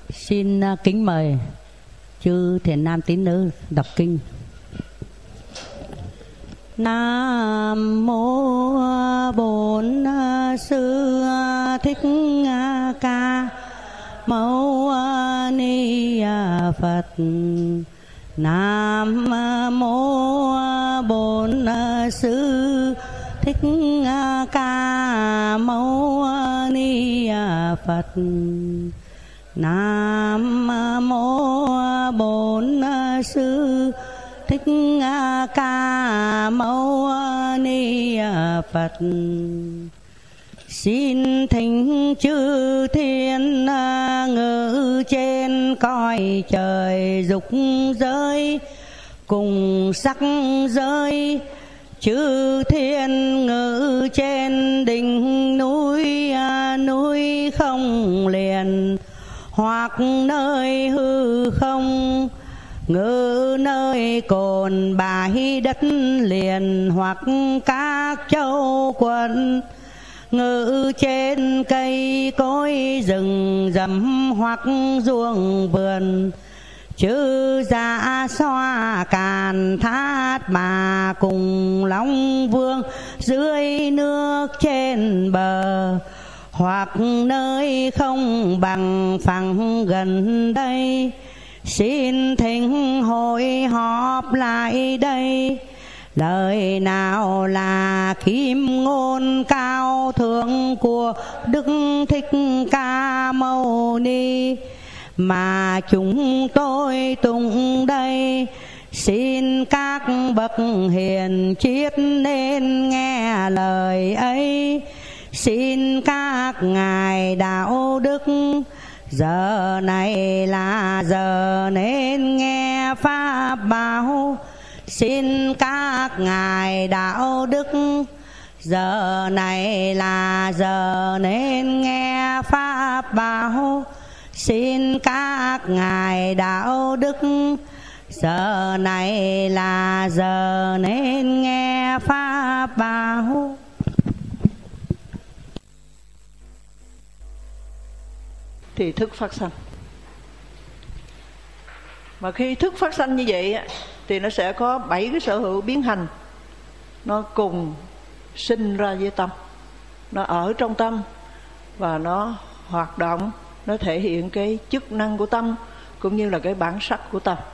Xin kính mời chư thiện nam tín nữ đọc kinh. Nam mô Bổn Sư Thích Ca Mâu Ni Phật. Nam mô Bổn Sư Thích Ca Mâu Ni Phật. Nam mô Bổn Sư Thích Ca Mâu Ni Phật. Xin thỉnh chư thiên ngự trên cõi trời dục giới cùng sắc giới, chư thiên ngự trên đỉnh núi núi không liền, hoặc nơi hư không ngự nơi cồn bãi đất liền, hoặc các châu quận ngự trên cây cối rừng rậm hoặc ruộng vườn, chư dạ xoa càn thát bà cùng long vương dưới nước trên bờ, hoặc nơi không bằng phẳng gần đây. Xin thỉnh hội họp lại đây. Lời nào là kim ngôn cao thượng của Đức Thích Ca Mâu Ni mà chúng tôi tụng đây? Xin các bậc hiền triết nên nghe lời ấy. Xin các ngài đạo đức giờ này là giờ nên nghe pháp bảo. Xin các ngài đạo đức giờ này là giờ nên nghe pháp bảo. Xin các ngài đạo đức giờ này là giờ nên nghe pháp bảo. Thì thức phát sanh. Mà khi thức phát sanh như vậy thì nó sẽ có 7 cái sở hữu biến hành, nó cùng sinh ra với tâm, nó ở trong tâm và nó hoạt động, nó thể hiện cái chức năng của tâm cũng như là cái bản sắc của tâm.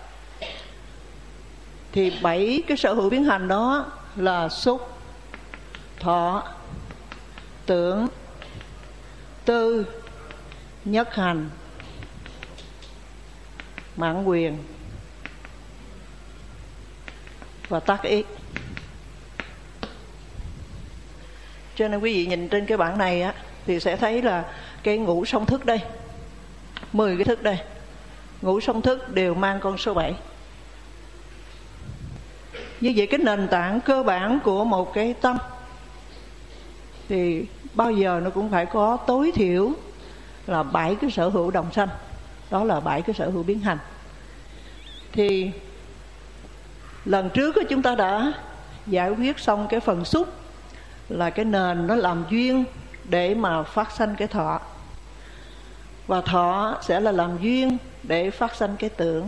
Thì 7 cái sở hữu biến hành đó là xúc, thọ, tưởng, tư, nhất hành, mãn quyền và tác ý. Cho nên quý vị nhìn trên cái bảng này thì sẽ thấy là cái ngũ song thức đây, 10 cái thức đây, ngũ song thức đều mang con số 7. Như vậy cái nền tảng cơ bản của một cái tâm thì bao giờ nó cũng phải có tối thiểu là 7 cái sở hữu đồng sanh. Đó là 7 cái sở hữu biến hành. Thì lần trước chúng ta đã giải quyết xong cái phần xúc, là cái nền nó làm duyên để mà phát sanh cái thọ, và thọ sẽ là làm duyên để phát sanh cái tưởng.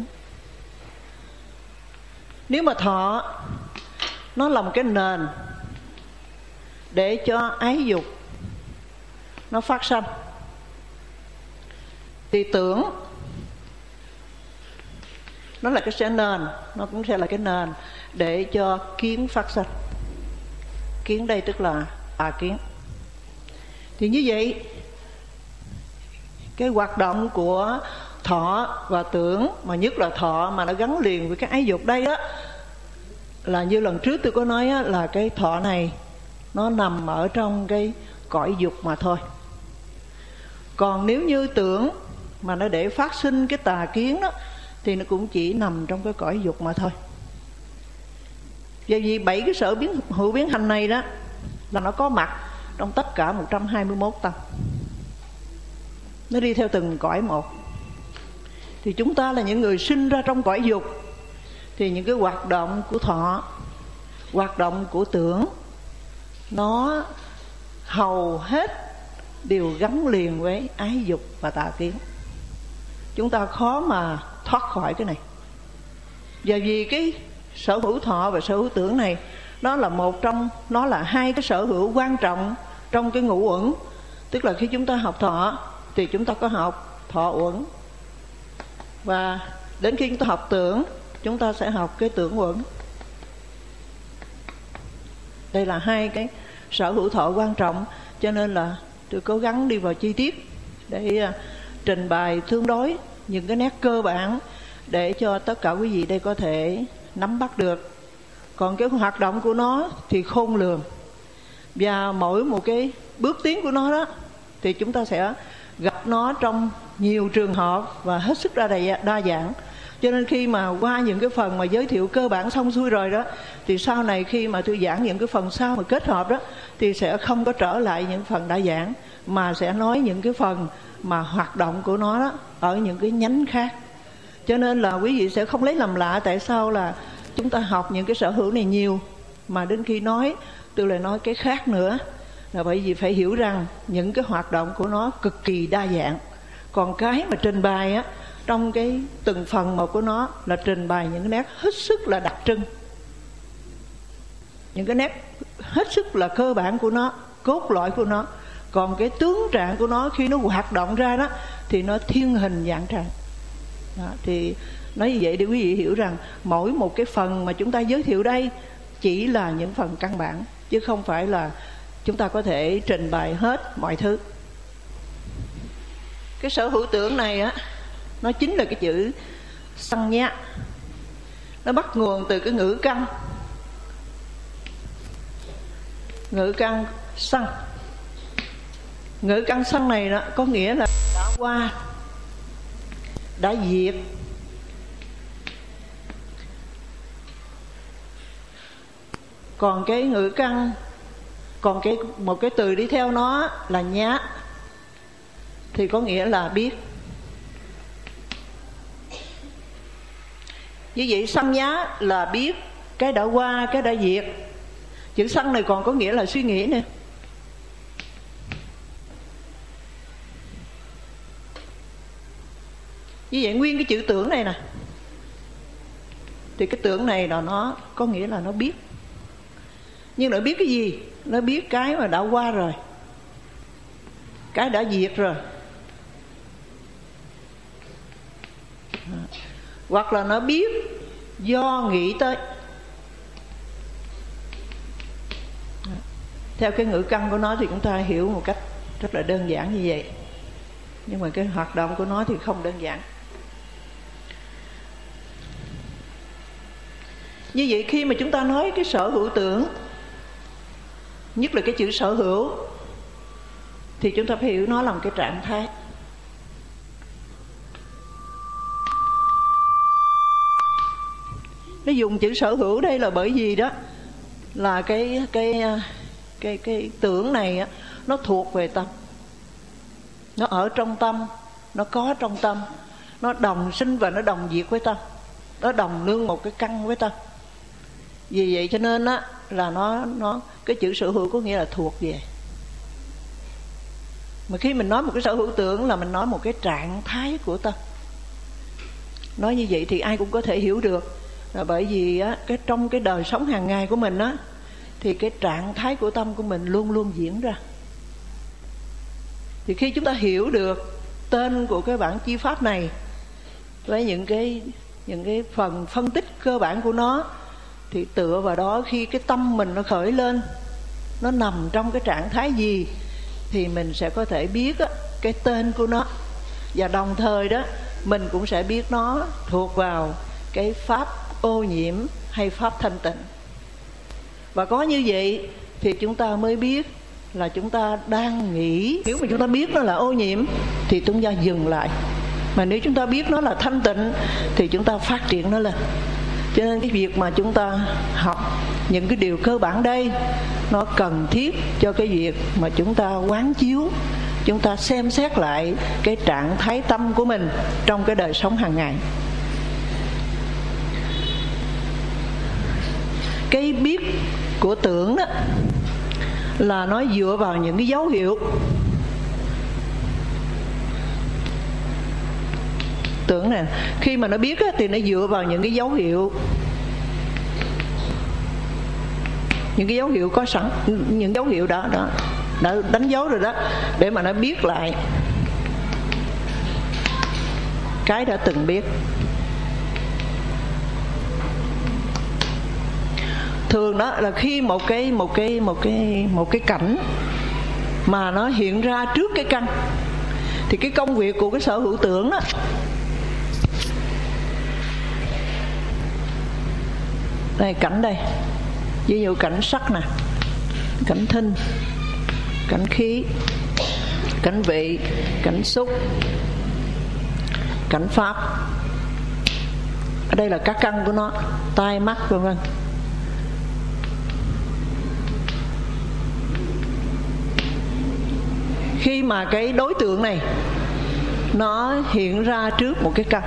Nếu mà thọ nó là một cái nền để cho ái dục nó phát sanh, thì tưởng nó là cái nền, nó cũng sẽ là cái nền để cho kiến phát sanh. Kiến đây tức là tà kiến. Thì như vậy cái hoạt động của thọ và tưởng, mà nhất là thọ mà nó gắn liền với cái ái dục đây á, là như lần trước tôi có nói á, là cái thọ này nó nằm ở trong cái cõi dục mà thôi. Còn nếu như tưởng mà nó để phát sinh cái tà kiến đó thì nó cũng chỉ nằm trong cái cõi dục mà thôi. Vì vậy 7 cái sở hữu biến hành này đó là nó có mặt trong tất cả 121 tâm. Nó đi theo từng cõi một. Thì chúng ta là những người sinh ra trong cõi dục, thì những cái hoạt động của thọ, hoạt động của tưởng, nó hầu hết đều gắn liền với ái dục và tà kiến. chúng ta khó mà thoát khỏi cái này. Và vì cái sở hữu thọ và sở hữu tưởng này, nó là hai cái sở hữu quan trọng trong cái ngũ uẩn. Tức là khi chúng ta học thọ thì chúng ta có học thọ uẩn, và đến khi chúng ta học tưởng, chúng ta sẽ học cái tưởng uẩn. Đây là hai cái sở hữu thọ quan trọng, cho nên là tôi cố gắng đi vào chi tiết để trình bày tương đối những cái nét cơ bản để cho tất cả quý vị đây có thể nắm bắt được. Còn cái hoạt động của nó thì khôn lường, và mỗi một cái bước tiến của nó đó thì chúng ta sẽ gặp nó trong nhiều trường hợp và hết sức đa dạng. Cho nên khi mà qua những cái phần mà giới thiệu cơ bản xong xuôi rồi đó, thì sau này khi mà tôi giảng những cái phần sau mà kết hợp đó, thì sẽ không có trở lại những phần đã giảng, mà sẽ nói những cái phần mà hoạt động của nó đó ở những cái nhánh khác. Cho nên là quý vị sẽ không lấy làm lạ tại sao là chúng ta học những cái sở hữu này nhiều, mà đến khi nói tôi lại nói cái khác nữa. Là bởi vì phải hiểu rằng những cái hoạt động của nó cực kỳ đa dạng. Còn cái mà trình bày á, trong cái từng phần một của nó là trình bày những cái nét hết sức là đặc trưng, những cái nét hết sức là cơ bản của nó, cốt lõi của nó. Còn cái tướng trạng của nó khi nó hoạt động ra đó thì nó thiên hình dạng trạng đó. Thì nói như vậy để quý vị hiểu rằng mỗi một cái phần mà chúng ta giới thiệu đây chỉ là những phần căn bản, chứ không phải là chúng ta có thể trình bày hết mọi thứ. Cái sở hữu tưởng này á, nó chính là cái chữ sanh nhá. Nó bắt nguồn từ cái ngữ căn. Ngữ căn sanh. Ngữ căn sanh này đó có nghĩa là đã qua, đã diệt. Còn cái ngữ căn, còn một cái từ đi theo nó là nhá, thì có nghĩa là biết. Như vậy sanh nhá là biết cái đã qua, cái đã diệt. Chữ sanh này còn có nghĩa là suy nghĩ nè. Như vậy nguyên cái chữ tưởng này nè, thì cái tưởng này là nó có nghĩa là nó biết. Nhưng nó biết cái gì? Nó biết cái mà đã qua rồi, cái đã diệt rồi. Hoặc là nó biết do nghĩ tới. Theo cái ngữ căn của nó thì chúng ta hiểu một cách rất là đơn giản như vậy, nhưng mà cái hoạt động của nó thì không đơn giản. Như vậy khi mà chúng ta nói cái sở hữu tưởng, nhất là cái chữ sở hữu, thì chúng ta phải hiểu nó là một cái trạng thái. Nó dùng chữ sở hữu đây là bởi vì đó là cái tưởng này á, nó thuộc về tâm, nó ở trong tâm, nó có trong tâm, nó đồng sinh và nó đồng diệt với tâm, nó đồng nương một cái căn với tâm. Vì vậy cho nên á là nó cái chữ sở hữu có nghĩa là thuộc về. Mà khi mình nói một cái sở hữu tưởng là mình nói một cái trạng thái của tâm. Nói như vậy thì ai cũng có thể hiểu được, là bởi vì á, trong cái đời sống hàng ngày của mình á, thì cái trạng thái của tâm của mình luôn luôn diễn ra. Thì khi chúng ta hiểu được tên của cái bản chi pháp này với những cái phần phân tích cơ bản của nó, thì tựa vào đó khi cái tâm mình nó khởi lên, nó nằm trong cái trạng thái gì, thì mình sẽ có thể biết á, cái tên của nó. Và đồng thời đó mình cũng sẽ biết nó thuộc vào cái pháp ô nhiễm hay pháp thanh tịnh. Và có như vậy thì chúng ta mới biết là chúng ta đang nghĩ. Nếu mà chúng ta biết nó là ô nhiễm thì chúng ta dừng lại. Mà nếu chúng ta biết nó là thanh tịnh thì chúng ta phát triển nó lên. Cho nên cái việc mà chúng ta học những cái điều cơ bản đây, nó cần thiết cho cái việc mà chúng ta quán chiếu, chúng ta xem xét lại cái trạng thái tâm của mình trong cái đời sống hàng ngày. Cái biết của tưởng đó là nó dựa vào những cái dấu hiệu. tưởng này khi mà nó biết á, thì nó dựa vào những cái dấu hiệu, những cái dấu hiệu có sẵn, những dấu hiệu đó đã đánh dấu rồi đó, để mà nó biết lại cái đã từng biết. Thường đó là khi một cái cảnh mà nó hiện ra trước cái căn, thì cái công việc của cái sở hữu tưởng đó đây, cảnh đây, ví dụ cảnh sắc nè, cảnh thinh, cảnh khí, cảnh vị, cảnh xúc, cảnh pháp. Ở đây là các căn của nó, tai mắt vân vân. Khi mà cái đối tượng này nó hiện ra trước một cái căn,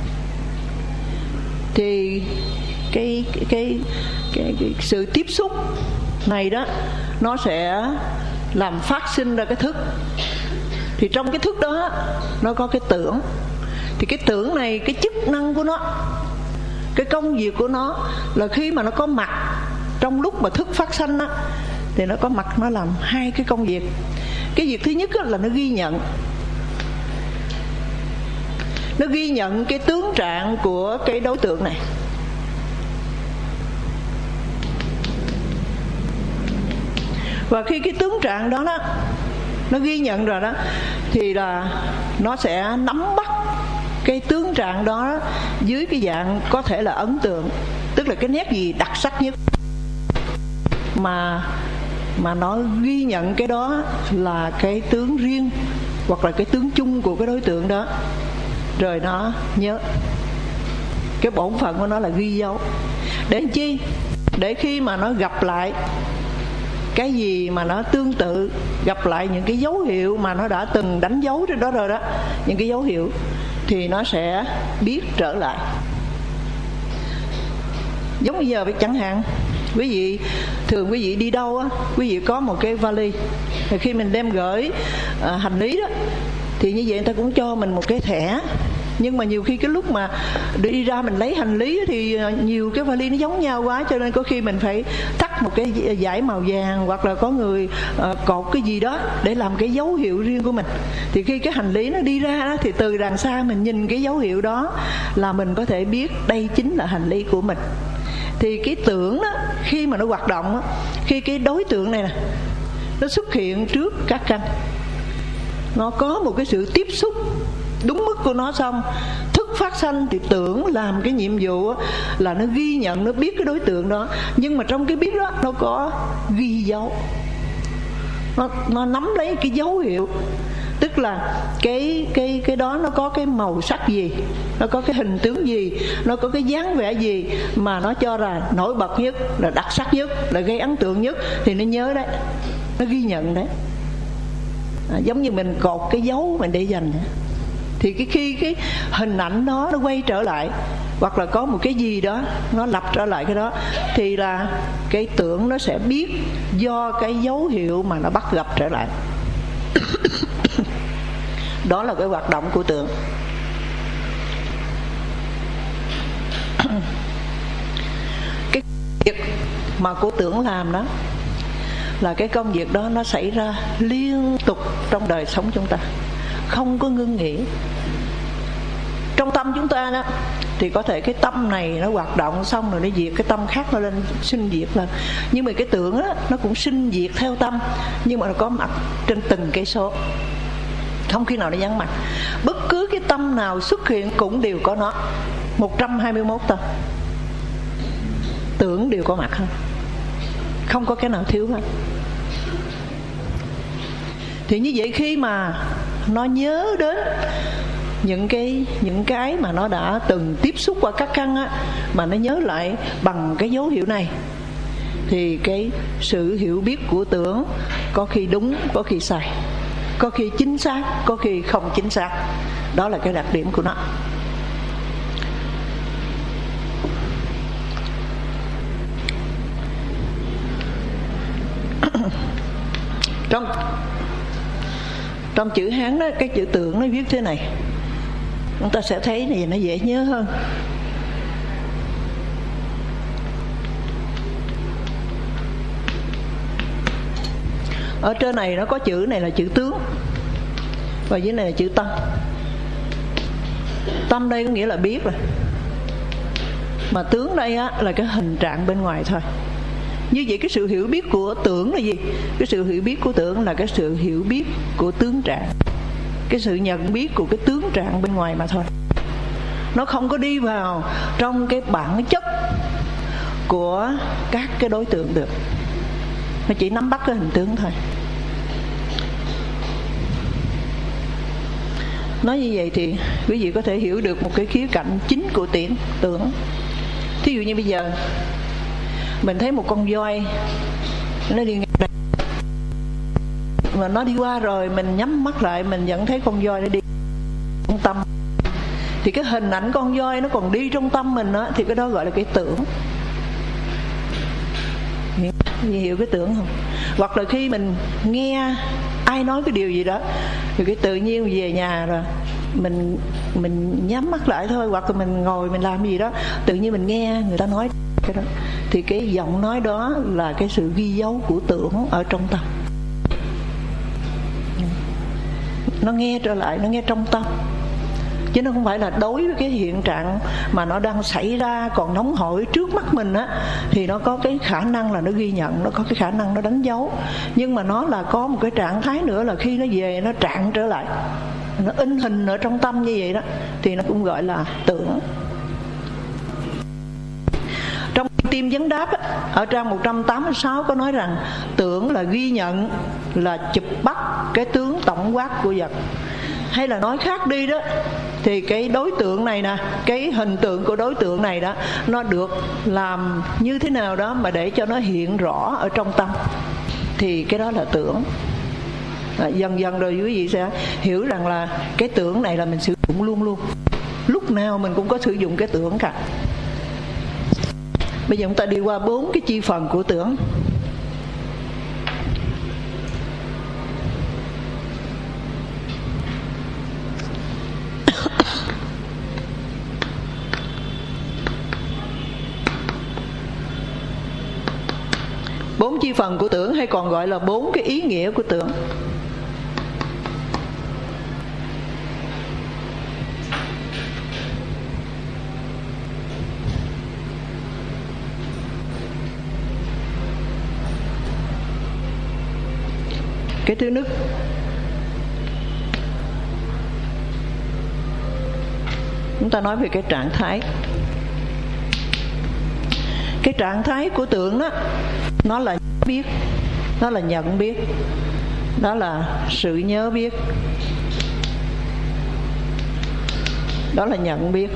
thì cái sự tiếp xúc này đó nó sẽ làm phát sinh ra cái thức. Thì trong cái thức đó nó có cái tưởng. Thì cái tưởng này, cái chức năng của nó, cái công việc của nó là khi mà nó có mặt trong lúc mà thức phát sanh á, thì nó có mặt, nó làm hai cái công việc. Cái việc thứ nhất là nó ghi nhận, nó ghi nhận cái tướng trạng của cái đối tượng này. Và khi cái tướng trạng đó nó ghi nhận rồi đó, thì là nó sẽ nắm bắt cái tướng trạng đó dưới cái dạng có thể là ấn tượng, tức là cái nét gì đặc sắc nhất mà nó ghi nhận cái đó là cái tướng riêng hoặc là cái tướng chung của cái đối tượng đó, rồi nó nhớ. Cái bổn phận của nó là ghi dấu. Để chi? Để khi mà nó gặp lại cái gì mà nó tương tự, gặp lại những cái dấu hiệu mà nó đã từng đánh dấu trên đó rồi đó, những cái dấu hiệu, thì nó sẽ biết trở lại. Giống bây giờ chẳng hạn, quý vị thường quý vị đi đâu á, quý vị có một cái vali, thì khi mình đem gửi hành lý đó, thì như vậy người ta cũng cho mình một cái thẻ. Nhưng mà nhiều khi cái lúc mà đi ra mình lấy hành lý thì nhiều cái vali nó giống nhau quá, cho nên có khi mình phải thắt một cái dải màu vàng, hoặc là có người cột cái gì đó để làm cái dấu hiệu riêng của mình. Thì khi cái hành lý nó đi ra đó, thì từ đằng xa mình nhìn cái dấu hiệu đó là mình có thể biết đây chính là hành lý của mình. Thì cái tưởng đó, khi mà nó hoạt động đó, khi cái đối tượng này nè nó xuất hiện trước các căn, nó có một cái sự tiếp xúc đúng mức của nó, xong thức phát sanh, thì tưởng làm cái nhiệm vụ là nó ghi nhận, nó biết cái đối tượng đó. Nhưng mà trong cái biết đó nó có ghi dấu, nó nắm lấy cái dấu hiệu. Tức là cái đó nó có cái màu sắc gì, nó có cái hình tướng gì, nó có cái dáng vẻ gì mà nó cho là nổi bật nhất, là đặc sắc nhất, là gây ấn tượng nhất, thì nó nhớ đấy, nó ghi nhận đấy. Giống như mình cột cái dấu mình để dành, thì khi cái hình ảnh đó nó quay trở lại, hoặc là có một cái gì đó nó lặp trở lại cái đó, thì là cái tưởng nó sẽ biết do cái dấu hiệu mà nó bắt gặp trở lại. Đó là cái hoạt động của tưởng. Cái việc mà của tưởng làm đó là cái công việc đó nó xảy ra liên tục trong đời sống chúng ta, không có ngưng nghỉ. Trong tâm chúng ta đó thì có thể cái tâm này nó hoạt động xong rồi nó diệt, cái tâm khác nó lên sinh diệt lên. Nhưng mà cái tưởng đó, nó cũng sinh diệt theo tâm, nhưng mà nó có mặt trên từng cây số, không khi nào nó vắng mặt. Bất cứ cái tâm nào xuất hiện cũng đều có nó. 121 tâm tưởng đều có mặt hết, không có cái nào thiếu hết. Thì như vậy khi mà nó nhớ đến những cái mà nó đã từng tiếp xúc qua các căn á, mà nó nhớ lại bằng cái dấu hiệu này, thì cái sự hiểu biết của tưởng có khi đúng, có khi sai, có khi chính xác, có khi không chính xác. Đó là cái đặc điểm của nó. Trong chữ Hán đó, cái chữ tưởng nó viết thế này: chúng ta sẽ thấy này nó dễ nhớ hơn. Ở trên này nó có chữ này là chữ tướng, và dưới này là chữ tâm. Tâm đây có nghĩa là biết rồi, mà tướng đây á là cái hình trạng bên ngoài thôi. Như vậy cái sự hiểu biết của tưởng là gì? Cái sự hiểu biết của tưởng là cái sự hiểu biết của tướng trạng, cái sự nhận biết của cái tướng trạng bên ngoài mà thôi. Nó không có đi vào trong cái bản chất của các cái đối tượng được. Nó chỉ nắm bắt cái hình tướng thôi. Nói như vậy thì quý vị có thể hiểu được một cái khía cạnh chính của tưởng. Thí dụ như bây giờ mình thấy một con voi nó đi ngang đây, mà nó đi qua rồi mình nhắm mắt lại mình vẫn thấy con voi nó đi trong tâm, thì cái hình ảnh con voi nó còn đi trong tâm mình đó, thì cái đó gọi là cái tưởng. Hiểu cái tưởng không? Hoặc là khi mình nghe ai nói cái điều gì đó thì cái tự nhiên về nhà rồi mình nhắm mắt lại thôi, hoặc là mình ngồi mình làm gì đó, tự nhiên mình nghe người ta nói cái đó, thì cái giọng nói đó là cái sự ghi dấu của tưởng ở trong tâm. Nó nghe trở lại, nó nghe trong tâm, chứ nó không phải là đối với cái hiện trạng mà nó đang xảy ra còn nóng hổi trước mắt mình á, thì nó có cái khả năng là nó ghi nhận, nó có cái khả năng nó đánh dấu. Nhưng mà nó là có một cái trạng thái nữa là khi nó về nó trạng trở lại, nó in hình ở trong tâm như vậy đó, thì nó cũng gọi là tưởng. Trong Tim Vấn Đáp á, ở trang 186 có nói rằng tưởng là ghi nhận, là chụp bắt cái tướng tổng quát của vật. Hay là nói khác đi đó, thì cái đối tượng này nè, cái hình tượng của đối tượng này đó, nó được làm như thế nào đó mà để cho nó hiện rõ ở trong tâm, thì cái đó là tưởng. Dần dần rồi quý vị sẽ hiểu rằng là cái tưởng này là mình sử dụng luôn luôn, lúc nào mình cũng có sử dụng cái tưởng cả. Bây giờ chúng ta đi qua 4 cái chi phần của tưởng. Bốn chi phần của tưởng, hay còn gọi là 4 cái ý nghĩa của tưởng. Cái thứ nhất, chúng ta nói về cái trạng thái. Cái trạng thái của tưởng đó, nó là biết, nó là nhận biết, đó là sự nhớ biết, đó là nhận biết.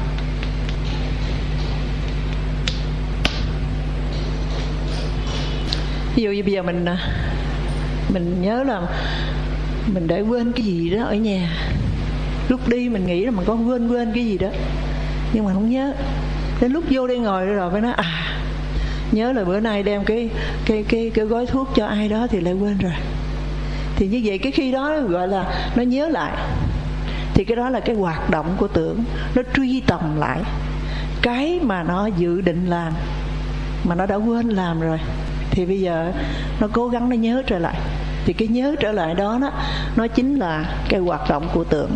Ví dụ như bây giờ mình nhớ là mình để quên cái gì đó ở nhà, lúc đi mình nghĩ là mình có quên cái gì đó, nhưng mà không nhớ. Đến lúc vô đây ngồi rồi mới nói nhớ là bữa nay đem cái gói thuốc cho ai đó thì lại quên rồi. Thì như vậy cái khi đó gọi là nó nhớ lại, thì cái đó là cái hoạt động của tưởng, nó truy tầm lại cái mà nó dự định làm mà nó đã quên làm rồi, thì bây giờ nó cố gắng nó nhớ trở lại. Thì cái nhớ trở lại đó nó chính là cái hoạt động của tưởng.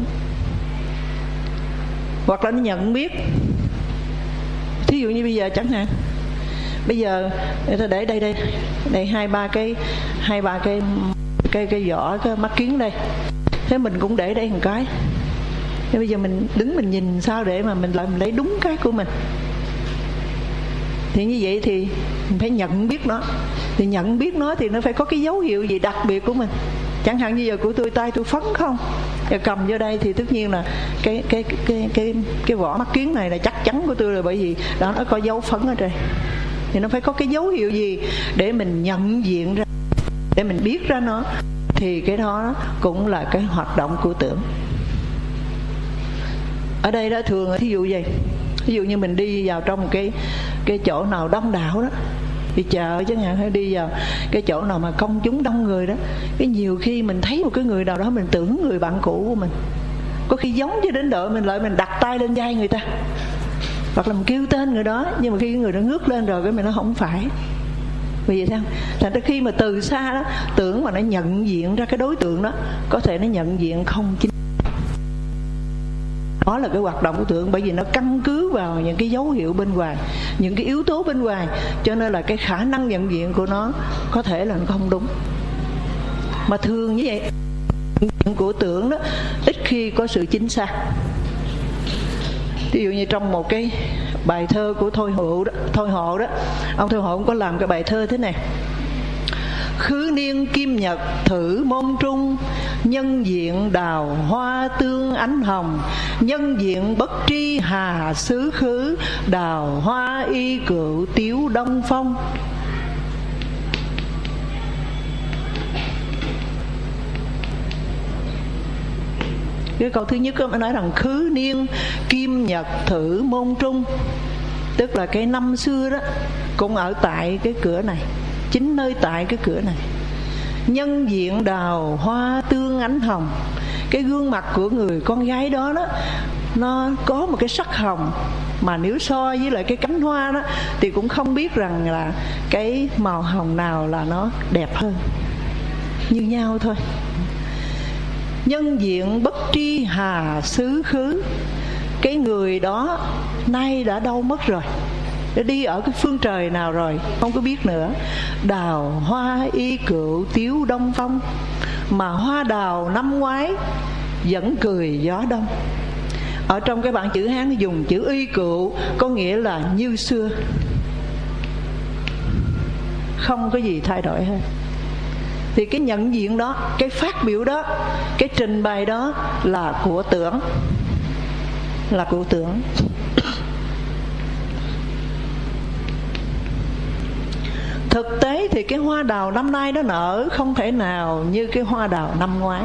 Hoặc là nó nhận biết. Thí dụ như bây giờ chẳng hạn, bây giờ người ta để đây hai ba cái vỏ cái mắt kiến đây, thế mình cũng để đây một cái. Thế bây giờ mình đứng mình nhìn sao để mà mình lấy đúng cái của mình. Thì như vậy thì mình phải nhận biết nó. Thì nhận biết nó thì nó phải có cái dấu hiệu gì đặc biệt của mình. Chẳng hạn như giờ của tôi, tay tôi phấn không, giờ cầm vô đây thì tất nhiên là cái vỏ mắt kiến này là chắc chắn của tôi rồi, bởi vì đó nó có dấu phấn ở đây. Thì nó phải có cái dấu hiệu gì để mình nhận diện ra, để mình biết ra nó, thì cái đó cũng là cái hoạt động của tưởng. Ở đây đó thường là thí dụ gì, ví dụ như mình đi vào trong cái chỗ nào đông đảo đó, đi chợ chẳng hạn, hay đi vào cái chỗ nào mà công chúng đông người đó, cái nhiều khi mình thấy một cái người nào đó mình tưởng người bạn cũ của mình, Có khi giống cho đến độ mình lại mình đặt tay lên vai người ta, hoặc là mình kêu tên người đó, nhưng mà khi người đó ngước lên rồi cái mình nói không phải. Vì vậy sao? Thành ra khi mà từ xa đó, tưởng mà nó nhận diện ra cái đối tượng đó, có thể nó nhận diện không chính. Đó là cái hoạt động của tưởng, bởi vì nó căn cứ vào những cái dấu hiệu bên ngoài, những cái yếu tố bên ngoài, cho nên là cái khả năng nhận diện của nó có thể là nó không đúng. Mà thường như vậy, của tưởng đó ít khi có sự chính xác. Ví dụ như trong một cái bài thơ của Thôi Hộ đó, ông Thôi Hộ cũng có làm cái bài thơ thế này: khứ niên kim nhật thử môn trung, nhân diện đào hoa tương ánh hồng, nhân diện bất tri hà xứ khứ, đào hoa y cựu tiếu đông phong. Cái câu thứ nhất mới nói rằng khứ niên kim nhật thử môn trung, tức là cái năm xưa đó cũng ở tại cái cửa này, chính nơi tại cái cửa này. Nhân diện đào hoa tương ánh hồng, cái gương mặt của người con gái đó đó, nó có một cái sắc hồng mà nếu so với lại cái cánh hoa đó thì cũng không biết rằng là cái màu hồng nào là nó đẹp hơn, như nhau thôi. Nhân diện bất tri hà xứ khứ, cái người đó nay đã đâu mất rồi, đã đi ở cái phương trời nào rồi không có biết nữa. Đào hoa y cựu tiếu đông phong, mà hoa đào năm ngoái vẫn cười gió đông. Ở trong cái bản chữ Hán dùng chữ y cựu, có nghĩa là như xưa, không có gì thay đổi hết. Thì cái nhận diện đó, cái phát biểu đó, cái trình bày đó là của tưởng, là của tưởng. Thực tế thì cái hoa đào năm nay nó nở không thể nào như cái hoa đào năm ngoái.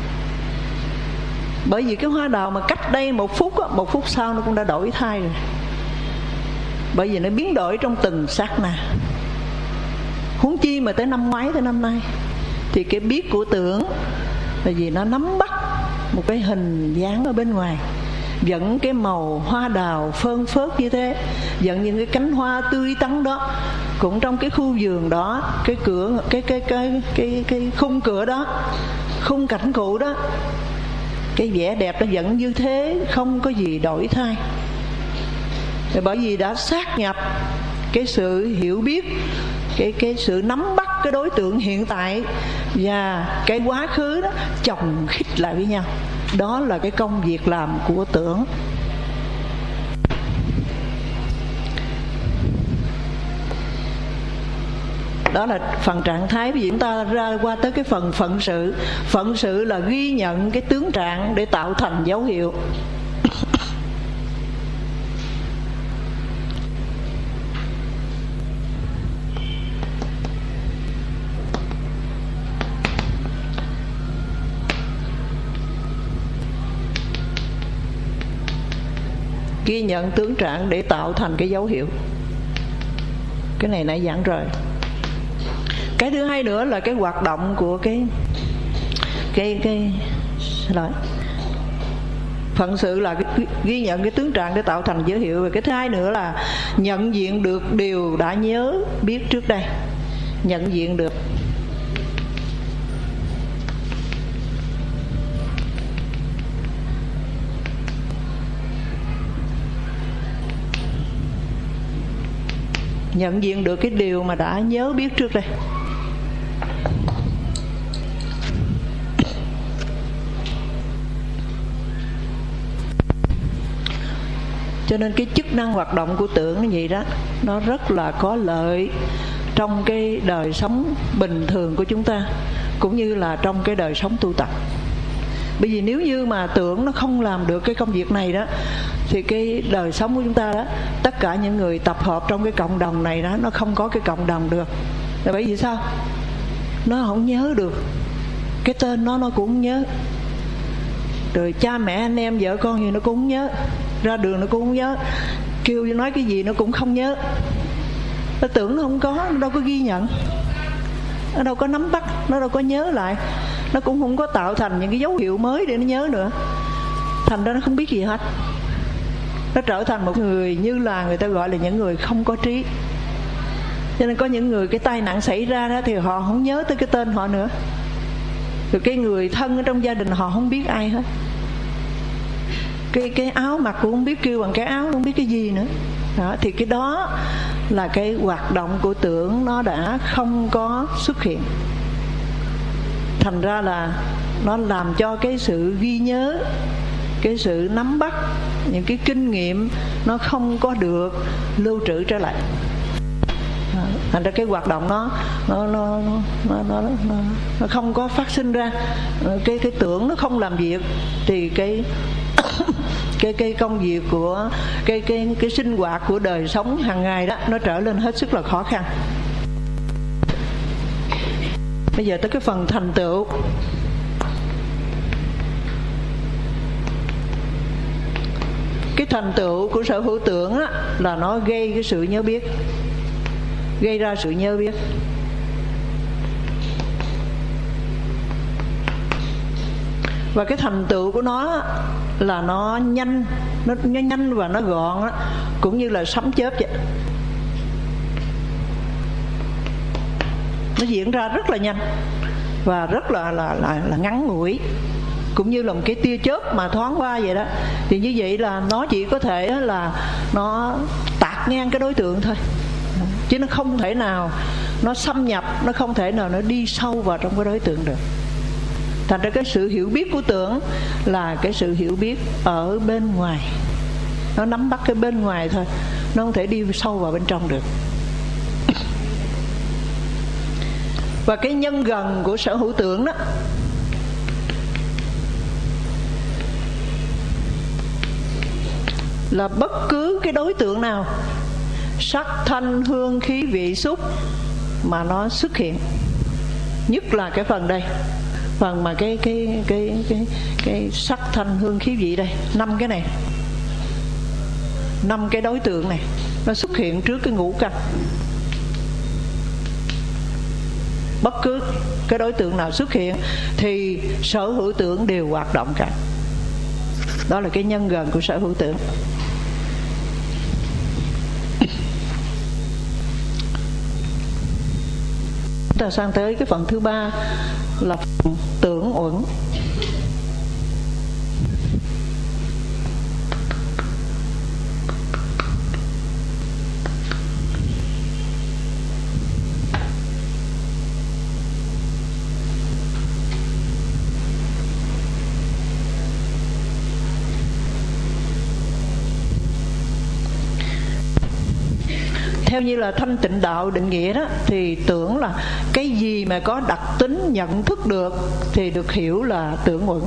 Bởi vì cái hoa đào mà cách đây một phút sau nó cũng đã đổi thay rồi. Bởi vì nó biến đổi trong từng sát na. Huống chi mà tới năm ngoái tới năm nay, thì cái biết của tưởng là vì nó nắm bắt một cái hình dáng ở bên ngoài, vẫn cái màu hoa đào phơn phớt như thế, vẫn những cái cánh hoa tươi tắn đó, cũng trong cái khu vườn đó, cái cửa, cái khung cửa đó, khung cảnh cũ đó, cái vẻ đẹp nó vẫn như thế, không có gì đổi thay. Bởi vì đã sát nhập cái sự hiểu biết, cái sự nắm bắt cái đối tượng hiện tại và cái quá khứ đó chồng khít lại với nhau. Đó là cái công việc làm của tưởng. Đó là phần trạng thái. Ví dụ chúng ta ra qua tới cái phần phận sự. Phận sự là ghi nhận cái tướng trạng để tạo thành dấu hiệu. Ghi nhận tướng trạng để tạo thành cái dấu hiệu. Cái này nãy giảng rồi. Cái thứ hai nữa là cái hoạt động của cái phận sự là ghi nhận cái tướng trạng để tạo thành dấu hiệu. Và cái thứ hai nữa là nhận diện được điều đã nhớ biết trước đây. Nhận diện được. Nhận diện được cái điều mà đã nhớ biết trước đây. Cho nên cái chức năng hoạt động của tưởng như vậy đó, nó rất là có lợi trong cái đời sống bình thường của chúng ta, cũng như là trong cái đời sống tu tập. Bởi vì nếu như mà tưởng nó không làm được cái công việc này đó, thì cái đời sống của chúng ta đó, tất cả những người tập hợp trong cái cộng đồng này đó, nó không có cái cộng đồng được. Là bởi vì sao? Nó không nhớ được. Cái tên nó cũng không nhớ. Rồi cha mẹ anh em vợ con gì nó cũng không nhớ. Ra đường nó cũng không nhớ. Kêu nói cái gì nó cũng không nhớ. Nó tưởng nó không có, nó đâu có ghi nhận, nó đâu có nắm bắt, nó đâu có nhớ lại, nó cũng không có tạo thành những cái dấu hiệu mới để nó nhớ nữa. thành ra nó không biết gì hết. Nó trở thành một người như là người ta gọi là những người không có trí. Cho nên có những người cái tai nạn xảy ra đó thì họ không nhớ tới cái tên họ nữa. Rồi cái người thân ở trong gia đình họ không biết ai hết. Cái áo mặc cũng không biết kêu bằng cái áo, không biết cái gì nữa đó. Thì cái đó là cái hoạt động của tưởng nó đã không có xuất hiện. Thành ra là nó làm cho cái sự ghi nhớ, cái sự nắm bắt những cái kinh nghiệm nó không có được lưu trữ trở lại. Thành ra cái hoạt động nó không có phát sinh ra. Cái tưởng nó không làm việc thì cái công việc của cái sinh hoạt của đời sống hàng ngày đó nó trở nên hết sức là khó khăn. Bây giờ tới cái phần thành tựu. Cái thành tựu của sở hữu tưởng á, là nó gây cái sự nhớ biết, gây ra sự nhớ biết. Và cái thành tựu của nó là nó nhanh, nó nhanh và nó gọn á, cũng như là sấm chớp vậy. Nó diễn ra rất là nhanh và rất là ngắn ngủi, cũng như là một cái tia chớp mà thoáng qua vậy đó. Thì như vậy là nó chỉ có thể là nó tạt ngang cái đối tượng thôi, chứ nó không thể nào nó xâm nhập, nó không thể nào nó đi sâu vào trong cái đối tượng được. Thành ra cái sự hiểu biết của tưởng là cái sự hiểu biết ở bên ngoài, nó nắm bắt cái bên ngoài thôi, nó không thể đi sâu vào bên trong được. Và cái nhân gần của sở hữu tưởng đó là bất cứ cái đối tượng nào, sắc thanh hương khí vị xúc mà nó xuất hiện, nhất là cái phần đây, phần mà cái sắc thanh hương khí vị đây, 5 cái này, 5 cái đối tượng này nó xuất hiện trước cái ngũ căn. Bất cứ cái đối tượng nào xuất hiện thì sở hữu tưởng đều hoạt động cả. Đó là cái nhân gần của sở hữu tưởng. Chúng ta sang tới cái phần thứ ba là phần tưởng uẩn. Theo như là Thanh Tịnh Đạo định nghĩa đó, thì tưởng là cái gì mà có đặc tính nhận thức được thì được hiểu là tưởng uẩn.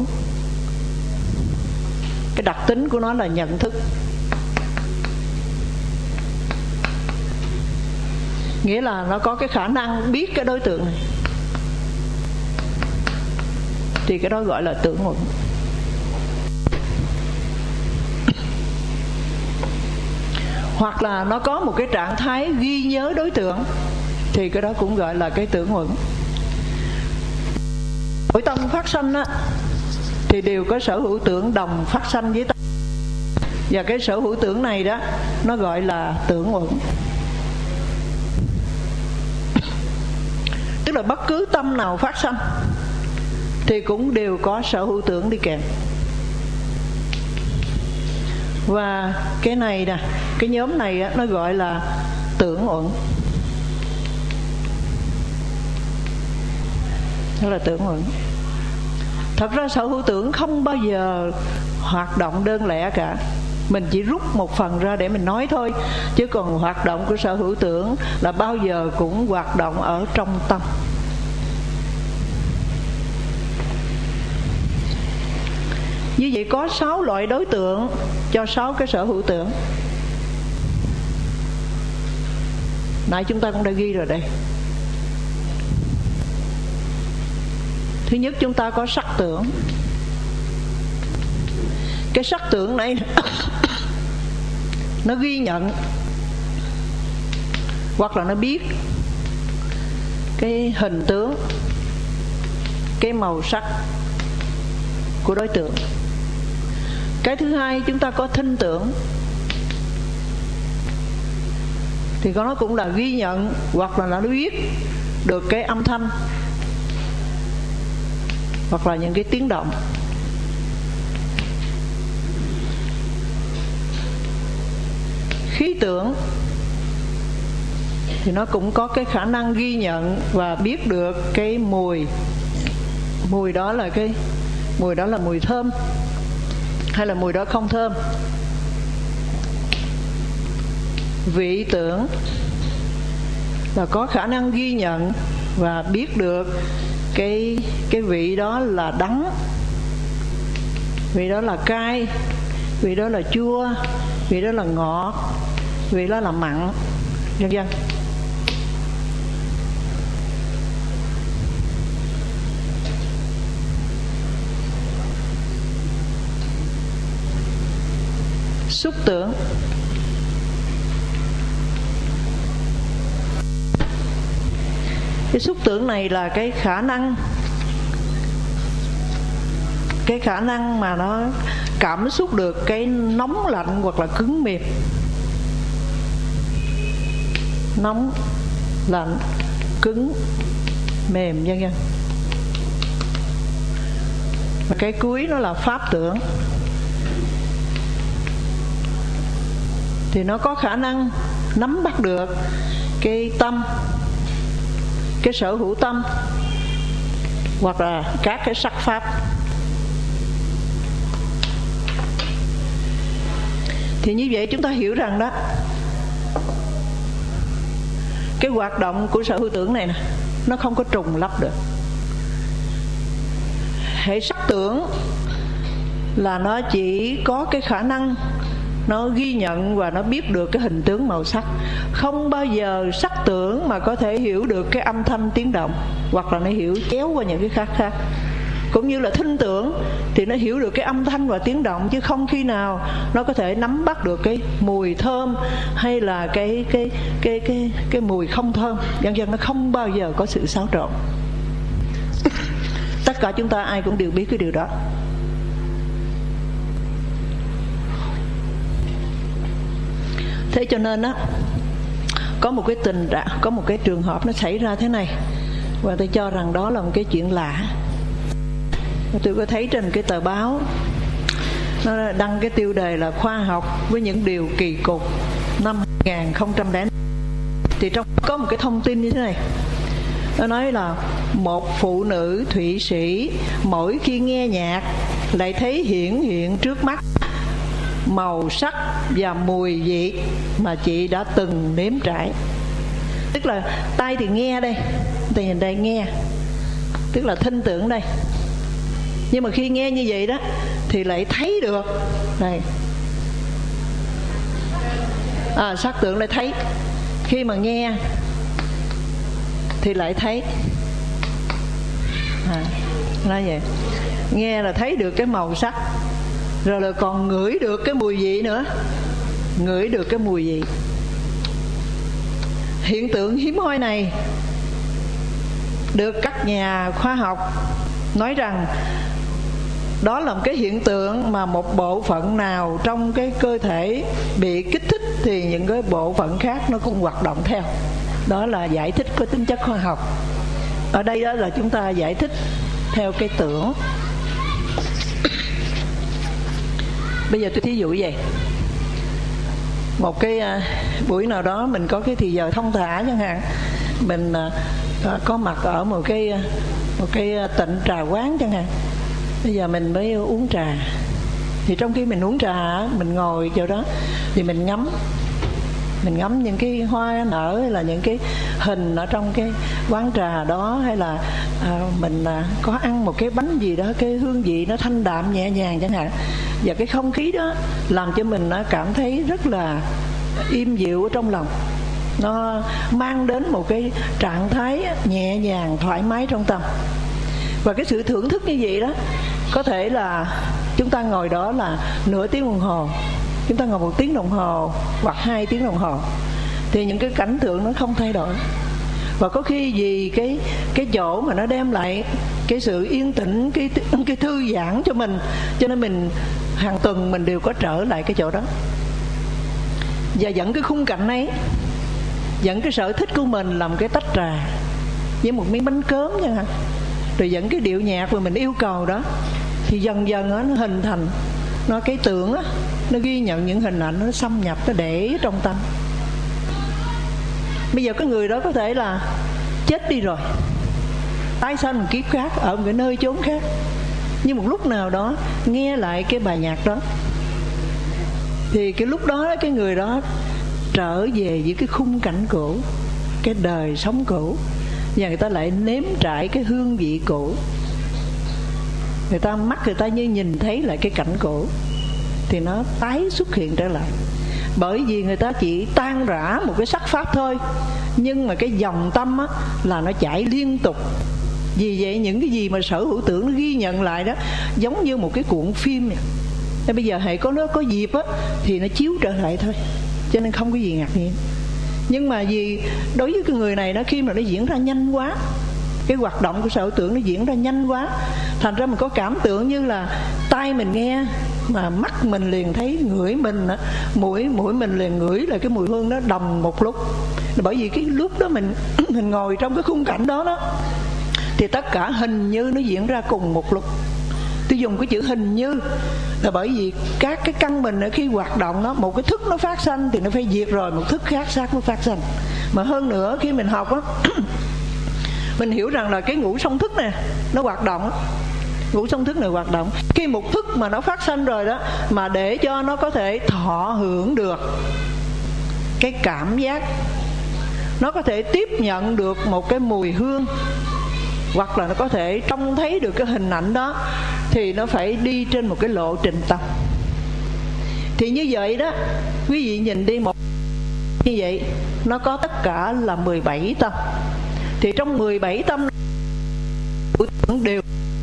Cái đặc tính của nó là nhận thức, nghĩa là nó có cái khả năng biết cái đối tượng này, thì cái đó gọi là tưởng uẩn. Hoặc là nó có một cái trạng thái ghi nhớ đối tượng thì cái đó cũng gọi là cái tưởng uẩn. Mỗi tâm phát sanh á, thì đều có sở hữu tưởng đồng phát sanh với tâm. Và cái sở hữu tưởng này đó nó gọi là tưởng uẩn. Tức là bất cứ tâm nào phát sanh thì cũng đều có sở hữu tưởng đi kèm. Và cái này nè, cái nhóm này á, nó gọi là tưởng uẩn. Đó là tưởng uẩn. Thật ra sở hữu tưởng không bao giờ hoạt động đơn lẻ cả. Mình chỉ rút một phần ra để mình nói thôi. Chứ còn hoạt động của sở hữu tưởng là bao giờ cũng hoạt động ở trong tâm. Như vậy có 6 loại đối tượng cho 6 cái sở hữu tưởng. Nãy chúng ta cũng đã ghi rồi đây. Thứ nhất chúng ta có sắc tưởng. Cái sắc tưởng này nó ghi nhận hoặc là nó biết cái hình tướng, cái màu sắc của đối tượng. Cái thứ hai, chúng ta có thinh tưởng, thì nó cũng là ghi nhận hoặc là nó biết được cái âm thanh hoặc là những cái tiếng động. Khí tưởng thì nó cũng có cái khả năng ghi nhận và biết được cái mùi. Mùi đó là mùi thơm hay là mùi đó không thơm. Vị tưởng là có khả năng ghi nhận và biết được cái vị đó là đắng, vị đó là cay, vị đó là chua, vị đó là ngọt, vị đó là mặn, vân vân. Xúc tưởng cái xúc tưởng này là cái khả năng mà nó cảm xúc được cái nóng lạnh hoặc là cứng mềm. Nóng, lạnh, cứng, mềm, vân vân. Và cái cuối nó là pháp tưởng, thì nó có khả năng nắm bắt được cái tâm, cái sở hữu tâm hoặc là các cái sắc pháp. Thì như vậy chúng ta hiểu rằng đó, cái hoạt động của sở hữu tưởng này nè, nó không có trùng lắp được. Hệ sắc tưởng là nó chỉ có cái khả năng nó ghi nhận và nó biết được cái hình tướng màu sắc. Không bao giờ sắc tưởng mà có thể hiểu được cái âm thanh tiếng động, hoặc là nó hiểu chéo qua những cái khác. Cũng như là thinh tưởng thì nó hiểu được cái âm thanh và tiếng động, chứ không khi nào nó có thể nắm bắt được cái mùi thơm hay là cái mùi không thơm, vân vân. Nó không bao giờ có sự xáo trộn. Tất cả chúng ta ai cũng đều biết cái điều đó. Thế cho nên á, có một cái có một cái trường hợp nó xảy ra thế này, và tôi cho rằng đó là một cái chuyện lạ. Tôi có thấy trên cái tờ báo nó đăng cái tiêu đề là khoa học với những điều kỳ cục năm 2000. Thì trong có một cái thông tin như thế này. Nó nói là một phụ nữ Thụy Sĩ mỗi khi nghe nhạc lại thấy hiện trước mắt màu sắc và mùi vị mà chị đã từng nếm trải. Tức là tai thì nghe đây, tay nhìn đây nghe, tức là thinh tưởng đây. Nhưng mà khi nghe như vậy đó thì lại thấy được này, sắc tưởng lại thấy. Khi mà nghe thì lại thấy, nói vậy, nghe là thấy được cái màu sắc, rồi là còn ngửi được cái mùi vị nữa, ngửi được cái mùi vị. Hiện tượng hiếm hoi này được các nhà khoa học nói rằng đó là một cái hiện tượng mà một bộ phận nào trong cái cơ thể bị kích thích thì những cái bộ phận khác nó cũng hoạt động theo. Đó là giải thích có tính chất khoa học. Ở đây đó là chúng ta giải thích theo cái tưởng. Bây giờ tôi thí dụ vậy. Một cái buổi nào đó mình có cái thì giờ thông thả chẳng hạn, mình có mặt ở một cái tịnh trà quán chẳng hạn. Bây giờ mình mới uống trà. Thì trong khi mình uống trà, mình ngồi chỗ đó thì mình ngắm những cái hoa nở, hay là những cái hình ở trong cái quán trà đó, hay là mình có ăn một cái bánh gì đó, cái hương vị nó thanh đạm nhẹ nhàng chẳng hạn. Và cái không khí đó làm cho mình cảm thấy rất là im dịu ở trong lòng. Nó mang đến một cái trạng thái nhẹ nhàng, thoải mái trong tâm. Và cái sự thưởng thức như vậy đó, có thể là chúng ta ngồi đó là nửa tiếng đồng hồ, chúng ta ngồi 1 tiếng đồng hồ hoặc 2 tiếng đồng hồ, thì những cái cảnh tượng nó không thay đổi. Và có khi vì cái chỗ mà nó đem lại cái sự yên tĩnh, cái thư giãn cho mình, cho nên mình hàng tuần mình đều có trở lại cái chỗ đó, và dẫn cái khung cảnh ấy, dẫn cái sở thích của mình làm cái tách trà với một miếng bánh cớm chẳng hạn, rồi dẫn cái điệu nhạc mà mình yêu cầu đó, thì dần dần đó, nó hình thành, nó cái tưởng đó, nó ghi nhận những hình ảnh, nó xâm nhập, nó để trong tâm. Bây giờ cái người đó có thể là chết đi rồi, tái sanh một kiếp khác ở một cái nơi chốn khác, nhưng một lúc nào đó nghe lại cái bài nhạc đó, thì cái lúc đó cái người đó trở về với cái khung cảnh cũ, cái đời sống cũ, và người ta lại nếm trải cái hương vị cũ. Người ta mắt người ta như nhìn thấy lại cái cảnh cũ, thì nó tái xuất hiện trở lại. Bởi vì người ta chỉ tan rã một cái sắc pháp thôi, nhưng mà cái dòng tâm á, là nó chảy liên tục. Vì vậy những cái gì mà sở hữu tưởng nó ghi nhận lại đó, giống như một cái cuộn phim này. Nên bây giờ hãy có dịp á, thì nó chiếu trở lại thôi, cho nên không có gì ngạc nhiên. Nhưng mà vì đối với cái người này đó, khi mà nó diễn ra nhanh quá, cái hoạt động của sở hữu tưởng nó diễn ra nhanh quá, thành ra mình có cảm tưởng như là tai mình nghe, mà mắt mình liền thấy, ngửi mình, mũi mình liền ngửi là cái mùi hương đó đồng một lúc. Bởi vì cái lúc đó mình ngồi trong cái khung cảnh đó đó, thì tất cả hình như nó diễn ra cùng một lúc. Tôi dùng cái chữ hình như là bởi vì các cái căn mình khi hoạt động đó, một cái thức nó phát sanh thì nó phải diệt rồi, một thức khác mới phát sanh. Mà hơn nữa khi mình học á, mình hiểu rằng là cái ngũ song thức này nó hoạt động, ngũ song thức này hoạt động. Khi một thức mà nó phát sanh rồi đó, mà để cho nó có thể thọ hưởng được cái cảm giác, nó có thể tiếp nhận được một cái mùi hương, hoặc là nó có thể trông thấy được cái hình ảnh đó, thì nó phải đi trên một cái lộ trình tâm. Thì như vậy đó, quý vị nhìn đi, một như vậy nó có tất cả là 17 tâm. Thì trong 17 tâm đều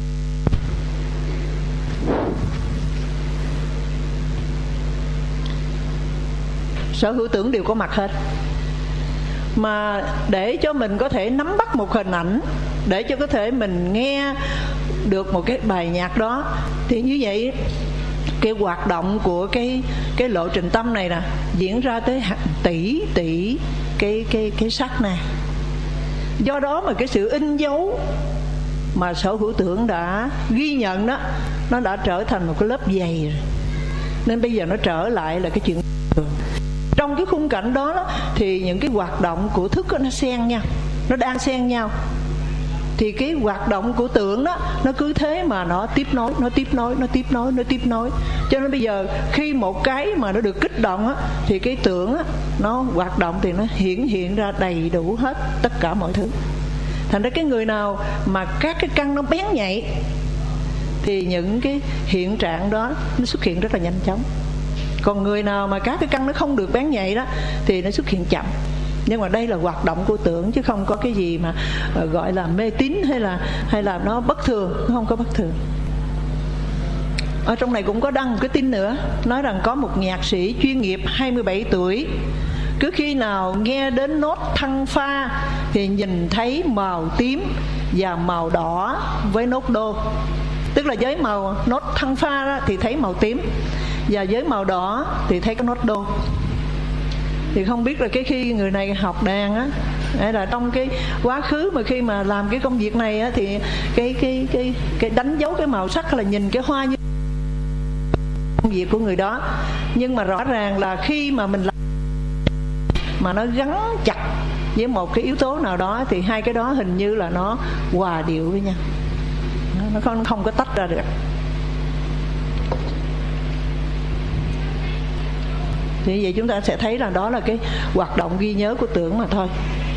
sở hữu tưởng đều có mặt hết. Mà để cho mình có thể nắm bắt một hình ảnh, để cho có thể mình nghe được một cái bài nhạc đó, thì như vậy cái hoạt động của cái lộ trình tâm này nè diễn ra tới tỷ cái sắc này. Do đó mà cái sự in dấu mà sở hữu tưởng đã ghi nhận đó, nó đã trở thành một cái lớp dày rồi. Nên bây giờ nó trở lại là cái chuyện thường. Trong cái khung cảnh đó, thì những cái hoạt động của thức đó, nó xen nhau, nó đang xen nhau. Thì cái hoạt động của tưởng đó, nó cứ thế mà nó tiếp nối, nó tiếp nối, nó tiếp nối, nó tiếp nối. Cho nên bây giờ khi một cái mà nó được kích động á, thì cái tưởng á, nó hoạt động thì nó hiện ra đầy đủ hết tất cả mọi thứ. Thành ra cái người nào mà các cái căn nó bén nhạy, thì những cái hiện trạng đó nó xuất hiện rất là nhanh chóng. Còn người nào mà các cái căn nó không được bén nhạy đó, thì nó xuất hiện chậm. Nhưng mà đây là hoạt động của tưởng, chứ không có cái gì mà gọi là mê tín hay là nó bất thường, nó không có bất thường. Ở trong này cũng có đăng một cái tin nữa, nói rằng có một nhạc sĩ chuyên nghiệp 27 tuổi, cứ khi nào nghe đến nốt thăng pha thì nhìn thấy màu tím và màu đỏ với nốt đô. Tức là với màu nốt thăng pha đó thì thấy màu tím, và với màu đỏ thì thấy cái nốt đô. Thì không biết là cái khi người này học đàn á, hay là trong cái quá khứ mà khi mà làm cái công việc này á, thì cái đánh dấu cái màu sắc là nhìn cái hoa như công việc của người đó. Nhưng mà rõ ràng là khi mà mình làm mà nó gắn chặt với một cái yếu tố nào đó, thì hai cái đó hình như là nó hòa điệu với nhau, nó không có tách ra được. Thì vậy chúng ta sẽ thấy là đó là cái hoạt động ghi nhớ của tưởng mà thôi.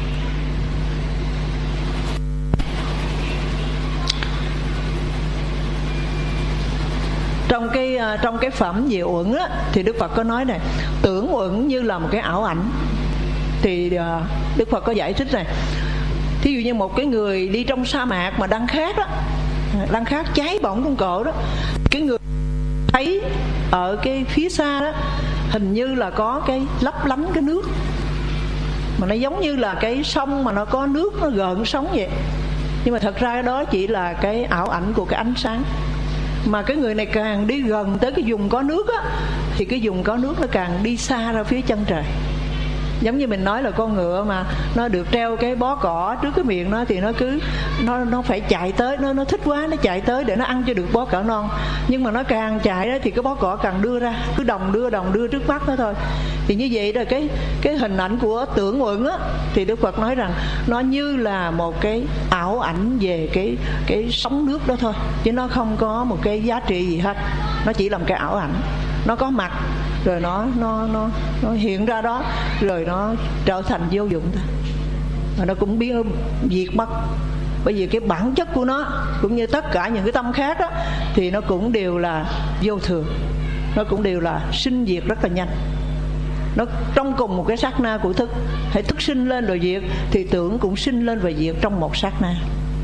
Trong cái phẩm về uẩn á, thì Đức Phật có nói này, tưởng uẩn như là một cái ảo ảnh. Thì Đức Phật có giải thích này, thí dụ như một cái người đi trong sa mạc mà đang khát đó, đang khát cháy bỏng trong cổ đó, cái người thấy ở cái phía xa đó hình như là có cái lấp lánh cái nước, mà nó giống như là cái sông mà nó có nước nó gợn sóng vậy. Nhưng mà thật ra đó chỉ là cái ảo ảnh của cái ánh sáng. Mà cái người này càng đi gần tới cái vùng có nước á, thì cái vùng có nước nó càng đi xa ra phía chân trời. Giống như mình nói là con ngựa mà nó được treo cái bó cỏ trước cái miệng nó, thì nó cứ nó phải chạy tới, nó thích quá nó chạy tới để nó ăn cho được bó cỏ non. Nhưng mà nó càng chạy đó thì cái bó cỏ càng đưa ra, cứ đồng đưa trước mắt nó thôi. Thì như vậy là cái hình ảnh của tưởng uẩn á, thì Đức Phật nói rằng nó như là một cái ảo ảnh về cái sóng nước đó thôi, chứ nó không có một cái giá trị gì hết. Nó chỉ là một cái ảo ảnh, nó có mặt rồi nó hiện ra đó, rồi nó trở thành vô dụng thôi, và nó cũng biến diệt mất. Bởi vì cái bản chất của nó cũng như tất cả những cái tâm khác đó, thì nó cũng đều là vô thường, nó cũng đều là sinh diệt rất là nhanh. Nó trong cùng một cái sát na của thức, hãy thức sinh lên rồi diệt, thì tưởng cũng sinh lên và diệt trong một sát na.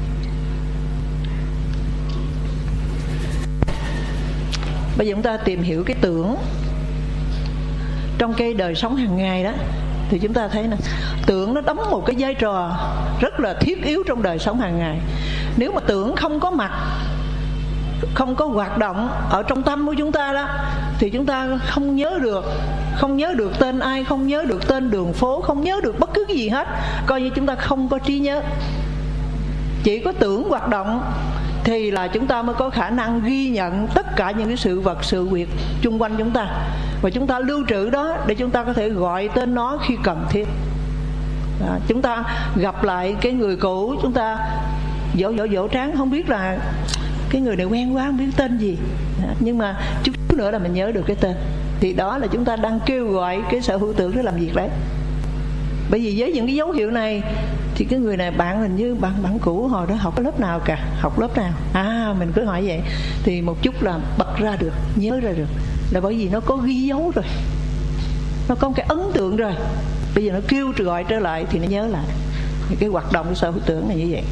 Bây giờ chúng ta tìm hiểu cái tưởng trong cái đời sống hàng ngày đó, thì chúng ta thấy là tưởng nó đóng một cái vai trò rất là thiết yếu trong đời sống hàng ngày. Nếu mà tưởng không có mặt, không có hoạt động ở trong tâm của chúng ta đó, thì chúng ta không nhớ được tên ai, không nhớ được tên đường phố, không nhớ được bất cứ cái gì hết, coi như chúng ta không có trí nhớ. Chỉ có tưởng hoạt động thì là chúng ta mới có khả năng ghi nhận tất cả những cái sự vật, sự việc chung quanh chúng ta, và chúng ta lưu trữ đó để chúng ta có thể gọi tên nó khi cần thiết. Chúng ta gặp lại cái người cũ, chúng ta vỗ trán, không biết là cái người này quen quá, không biết tên gì, nhưng mà chút nữa là mình nhớ được cái tên. Thì đó là chúng ta đang kêu gọi cái sở hữu tưởng để làm việc đấy. Bởi vì với những cái dấu hiệu này thì cái người này bạn hình như bạn cũ hồi đó học lớp nào cả, học lớp nào, mình cứ hỏi vậy, thì một chút là bật ra được, nhớ ra được, là bởi vì nó có ghi dấu rồi, nó có một cái ấn tượng rồi. Bây giờ nó kêu gọi trở lại thì nó nhớ lại. Thì cái hoạt động của sở hữu tưởng là như vậy.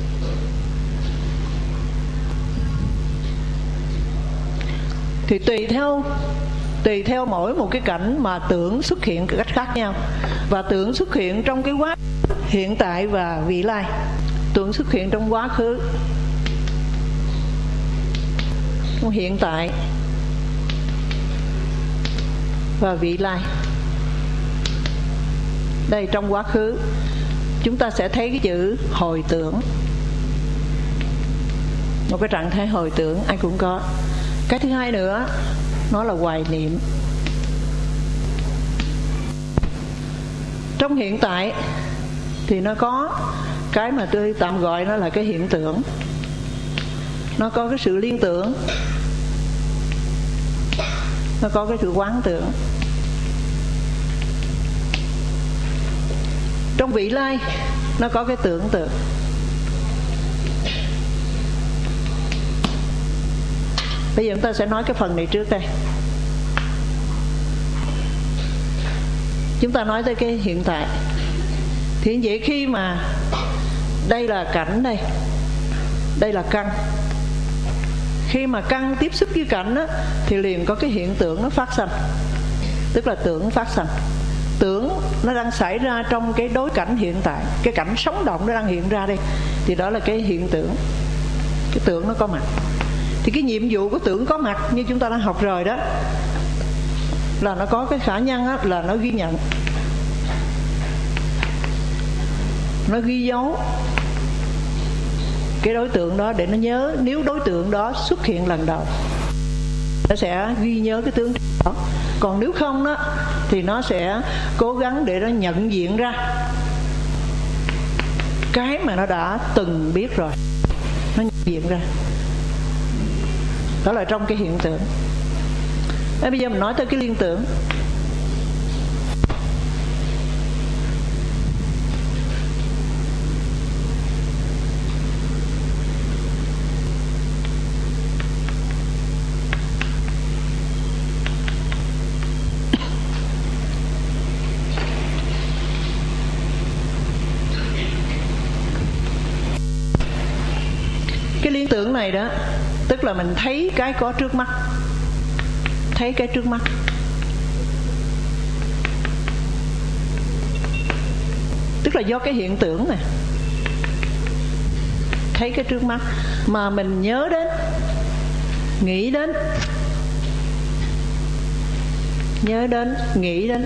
Thì tùy theo mỗi một cái cảnh mà tưởng xuất hiện cách khác nhau. Và tưởng xuất hiện trong cái quá hiện tại và vị lai. Tưởng xuất hiện trong quá khứ, trong hiện tại và vị lai. Đây, trong quá khứ chúng ta sẽ thấy cái chữ hồi tưởng, một cái trạng thái hồi tưởng ai cũng có. Cái thứ hai nữa, nó là hoài niệm. Trong hiện tại thì nó có cái mà tôi tạm gọi nó là cái hiện tưởng, nó có cái sự liên tưởng, nó có cái sự quán tưởng. Trong vị lai nó có cái tưởng tượng. Bây giờ chúng ta sẽ nói cái phần này trước đây. Chúng ta nói tới cái hiện tại. Thì như vậy khi mà đây là cảnh, đây là căn. Khi mà căn tiếp xúc với cảnh á, thì liền có cái hiện tượng nó phát sanh, tức là tưởng phát sanh. Tưởng nó đang xảy ra trong cái đối cảnh hiện tại, cái cảnh sống động nó đang hiện ra đây, thì đó là cái hiện tưởng. Cái tưởng nó có mặt. Thì cái nhiệm vụ của tưởng có mặt như chúng ta đã học rồi đó, là nó có cái khả năng á, là nó ghi nhận, nó ghi dấu cái đối tượng đó để nó nhớ. Nếu đối tượng đó xuất hiện lần đầu, nó sẽ ghi nhớ cái tướng đó. Còn nếu không đó, thì nó sẽ cố gắng để nó nhận diện ra cái mà nó đã từng biết rồi, nó nhận diện ra. Đó là trong cái hiện tượng. Bây giờ mình nói tới cái liên tưởng. Cái liên tưởng này đó, tức là mình thấy cái có trước mắt, thấy cái trước mắt. Tức là do cái hiện tượng này, thấy cái trước mắt mà mình nhớ đến nghĩ đến, nhớ đến, nghĩ đến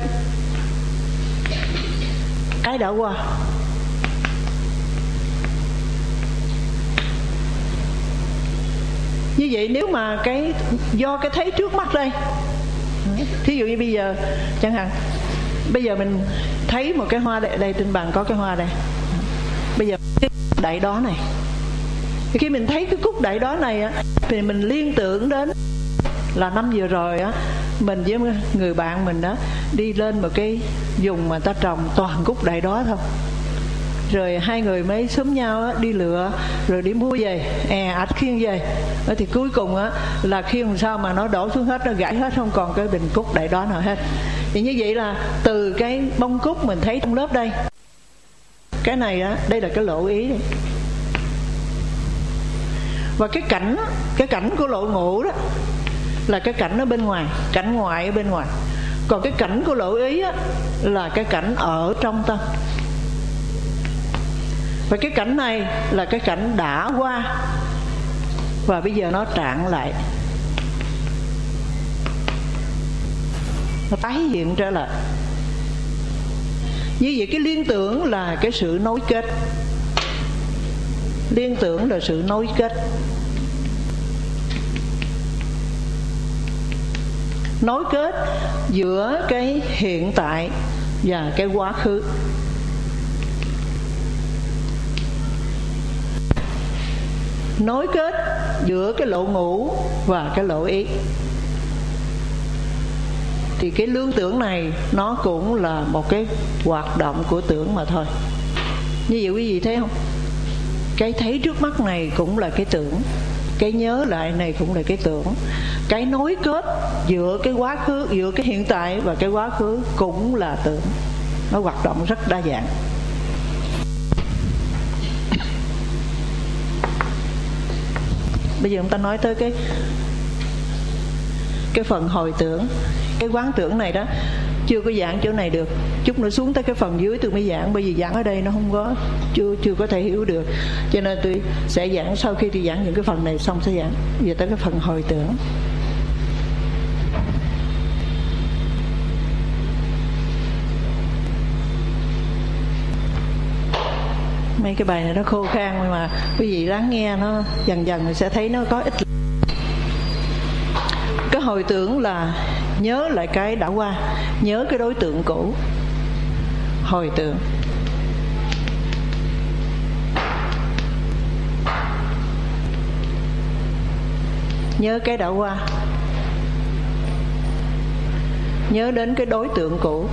cái đã qua. Như vậy nếu mà do cái thấy trước mắt đây, thí dụ như bây giờ chẳng hạn, bây giờ mình thấy một cái hoa đây trên bàn có cái hoa đây, bây giờ cái đại đó này, khi mình thấy cái cúc đại đó này á, thì mình liên tưởng đến là năm vừa rồi á, mình với người bạn mình đó đi lên một cái vùng mà ta trồng toàn cúc đại đó thôi, rồi hai người mới xúm nhau á, đi lựa rồi đi mua về, ạch khiêng về, thì cuối cùng á là khiêng sao mà nó đổ xuống hết, nó gãy hết, không còn cái bình cúc đại đó nào hết. Thì như vậy là từ cái bông cúc mình thấy trong lớp đây, cái này á, đây là cái lộ ý đây. Và cái cảnh của lộ ngũ đó là cái cảnh ở bên ngoài, cảnh ngoại ở bên ngoài. Còn cái cảnh của lộ ý á, là cái cảnh ở trong tâm. Và cái cảnh này là cái cảnh đã qua, và bây giờ nó trạng lại, nó tái hiện trở lại. Như vậy cái liên tưởng là cái sự nối kết. Liên tưởng là sự nối kết. Nối kết giữa cái hiện tại và cái quá khứ. Nối kết giữa cái lộ ngũ và cái lộ ý. Thì cái lương tưởng này nó cũng là một cái hoạt động của tưởng mà thôi. Như vậy quý vị thấy không? Cái thấy trước mắt này cũng là cái tưởng, cái nhớ lại này cũng là cái tưởng. Cái nối kết giữa cái quá khứ, giữa cái hiện tại và cái quá khứ cũng là tưởng. Nó hoạt động rất đa dạng. Bây giờ chúng ta nói tới cái phần hồi tưởng. Cái quán tưởng này đó chưa có giảng chỗ này được, chút nữa xuống tới cái phần dưới tôi mới giảng, bởi vì giảng ở đây nó không có, chưa có thể hiểu được, cho nên tôi sẽ giảng sau khi tôi giảng những cái phần này xong sẽ giảng về tới cái phần hồi tưởng. Mấy cái bài này nó khô khan, nhưng mà quý vị lắng nghe nó dần dần thì sẽ thấy nó có ích. Cái hồi tưởng là nhớ lại cái đã qua, nhớ cái đối tượng cũ. Hồi tưởng. Nhớ cái đã qua, nhớ đến cái đối tượng cũ.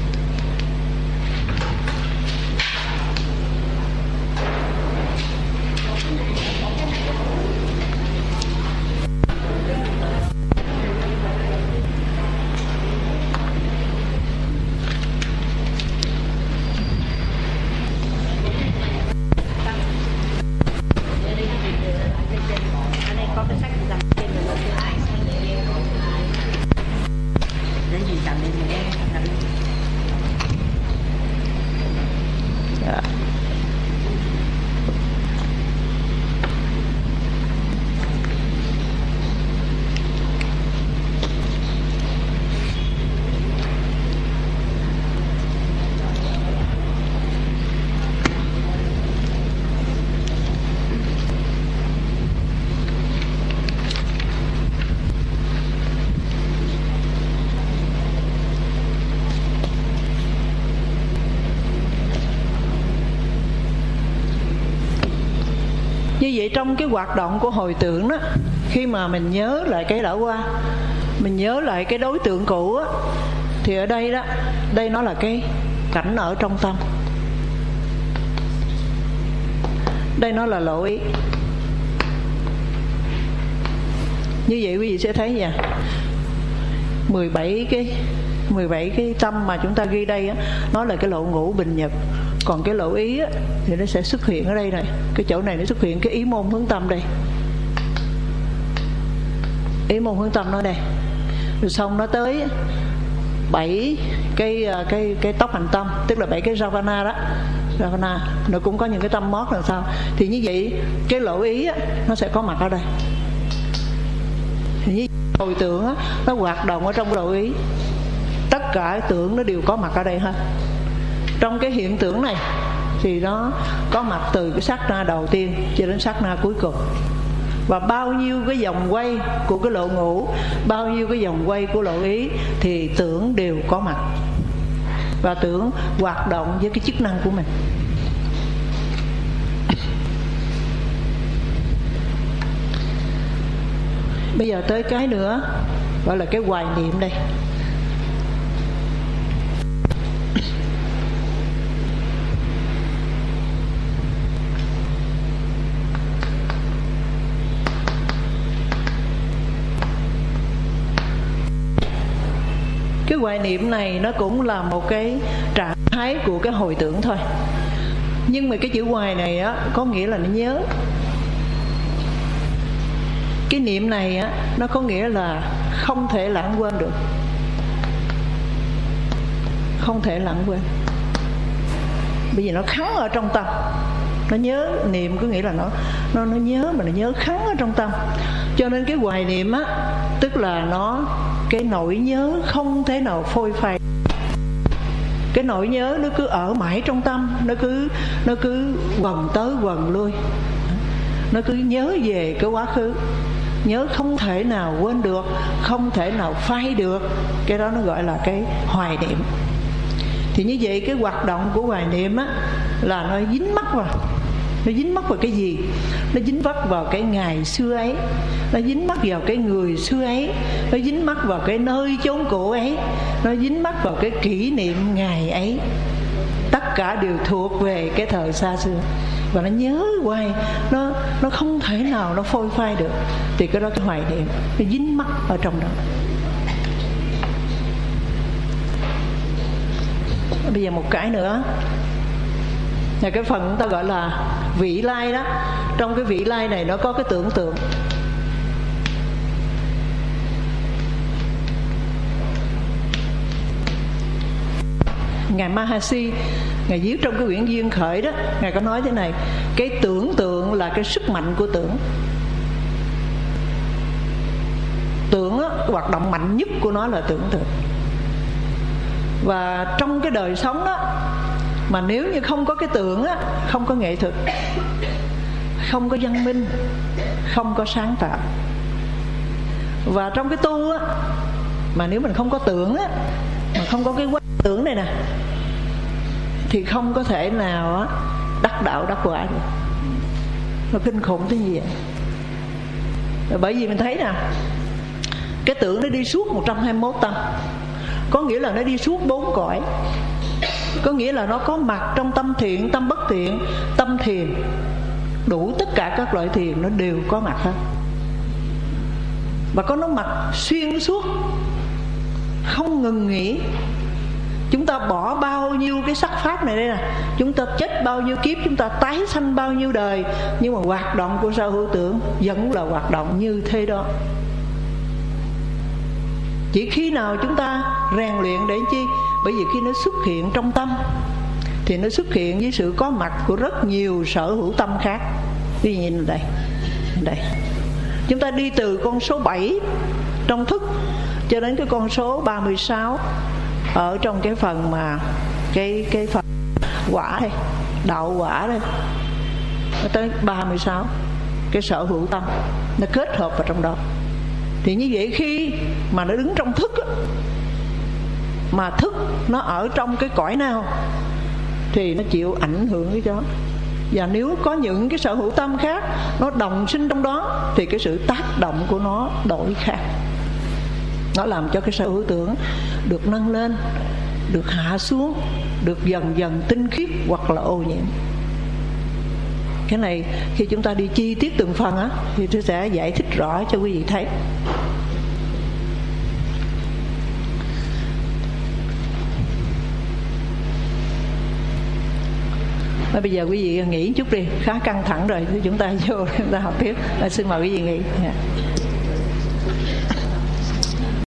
Như vậy trong cái hoạt động của hồi tưởng đó, khi mà mình nhớ lại cái đã qua, mình nhớ lại cái đối tượng cũ á, thì ở đây đó, đây nó là cái cảnh ở trong tâm, đây nó là lộ ý. Như vậy quý vị sẽ thấy nha, 17 cái tâm mà chúng ta ghi đây á, nó là cái lộ ngũ bình nhật. Còn cái lộ ý á, thì nó sẽ xuất hiện ở đây này. Cái chỗ này nó xuất hiện cái ý môn hướng tâm đây. Ý môn hướng tâm nó đây. Rồi xong nó tới 7 cái tóc hành tâm, tức là 7 cái Ravana đó. Ravana nó cũng có những cái tâm mót làm sao. Thì như vậy cái lộ ý á, nó sẽ có mặt ở đây. Hồi tưởng á, nó hoạt động ở trong đầu ý. Tất cả tưởng nó đều có mặt ở đây hết. Trong cái hiện tượng này thì nó có mặt từ cái sát na đầu tiên cho đến sát na cuối cùng. Và bao nhiêu cái vòng quay của cái lộ ngũ, bao nhiêu cái vòng quay của lộ ý thì tưởng đều có mặt. Và tưởng hoạt động với cái chức năng của mình. Bây giờ tới cái nữa gọi là cái hoài niệm đây. Cái hoài niệm này nó cũng là một cái trạng thái của cái hồi tưởng thôi. Nhưng mà cái chữ hoài này á, có nghĩa là nó nhớ. Cái niệm này á, nó có nghĩa là không thể lãng quên được. Không thể lãng quên. Bởi vì nó khắc ở trong tâm. Nó nhớ, niệm có nghĩa là nó nhớ, mà nó nhớ khắc ở trong tâm. Cho nên cái hoài niệm á, tức là nó cái nỗi nhớ không thể nào phôi phai. Cái nỗi nhớ nó cứ ở mãi trong tâm, nó cứ quần tới quần lui. Nó cứ nhớ về cái quá khứ, nhớ không thể nào quên được, không thể nào phai được. Cái đó nó gọi là cái hoài niệm. Thì như vậy cái hoạt động của hoài niệm á, là nó dính mắc vào. Nó dính mắc vào cái gì? Nó dính mắc vào cái ngày xưa ấy, nó dính mắc vào cái người xưa ấy, nó dính mắc vào cái nơi chốn cũ ấy, nó dính mắc vào cái kỷ niệm ngày ấy. Tất cả đều thuộc về cái thời xa xưa. Và nó nhớ hoài, nó không thể nào nó phôi phai được. Thì cái đó cái hoài niệm, nó dính mắc ở trong đó. Bây giờ một cái nữa là cái phần ta gọi là vị lai đó. Trong cái vị lai này nó có cái tưởng tượng. Ngài Mahasi, Ngài viết trong cái quyển Duyên Khởi đó, Ngài có nói thế này: cái tưởng tượng là cái sức mạnh của tưởng. Tưởng á, hoạt động mạnh nhất của nó là tưởng tượng. Và trong cái đời sống đó, mà nếu như không có cái tưởng á, không có nghệ thuật, không có văn minh, không có sáng tạo. Và trong cái tu á, mà nếu mình không có tưởng á, mà không có cái quán tưởng này nè, thì không có thể nào á đắc đạo đắc quả được. Nó kinh khủng tới như vậy. Bởi vì mình thấy nè, cái tưởng nó đi suốt 121 tâm. Có nghĩa là nó đi suốt 4 cõi. Có nghĩa là nó có mặt trong tâm thiện, tâm bất thiện, tâm thiền. Đủ tất cả các loại thiền nó đều có mặt hết. Và có nó mặt xuyên suốt, không ngừng nghỉ. Chúng ta bỏ bao nhiêu cái sắc pháp này đây nè, chúng ta chết bao nhiêu kiếp, chúng ta tái sanh bao nhiêu đời, nhưng mà hoạt động của sở hữu tưởng vẫn là hoạt động như thế đó. Chỉ khi nào chúng ta rèn luyện để chi? Bởi vì khi nó xuất hiện trong tâm thì nó xuất hiện với sự có mặt của rất nhiều sở hữu tâm khác. Ví dụ như đây, đây. Chúng ta đi từ con số 7 trong thức cho đến cái con số 36 ở trong cái phần mà cái phần quả đây, đạo quả đây, tới 36 cái sở hữu tâm nó kết hợp vào trong đó. Thì như vậy khi mà nó đứng trong thức á, mà thức nó ở trong cái cõi nào thì nó chịu ảnh hưởng cái đó. Và nếu có những cái sở hữu tâm khác nó đồng sinh trong đó thì cái sự tác động của nó đổi khác. Nó làm cho cái sở hữu tưởng được nâng lên, được hạ xuống, được dần dần tinh khiết hoặc là ô nhiễm. Cái này khi chúng ta đi chi tiết từng phần á, thì tôi sẽ giải thích rõ cho quý vị thấy. Bây giờ quý vị nghỉ chút đi, khá căng thẳng rồi, chúng ta vô chúng ta học tiếp. Xin mời quý vị nghỉ.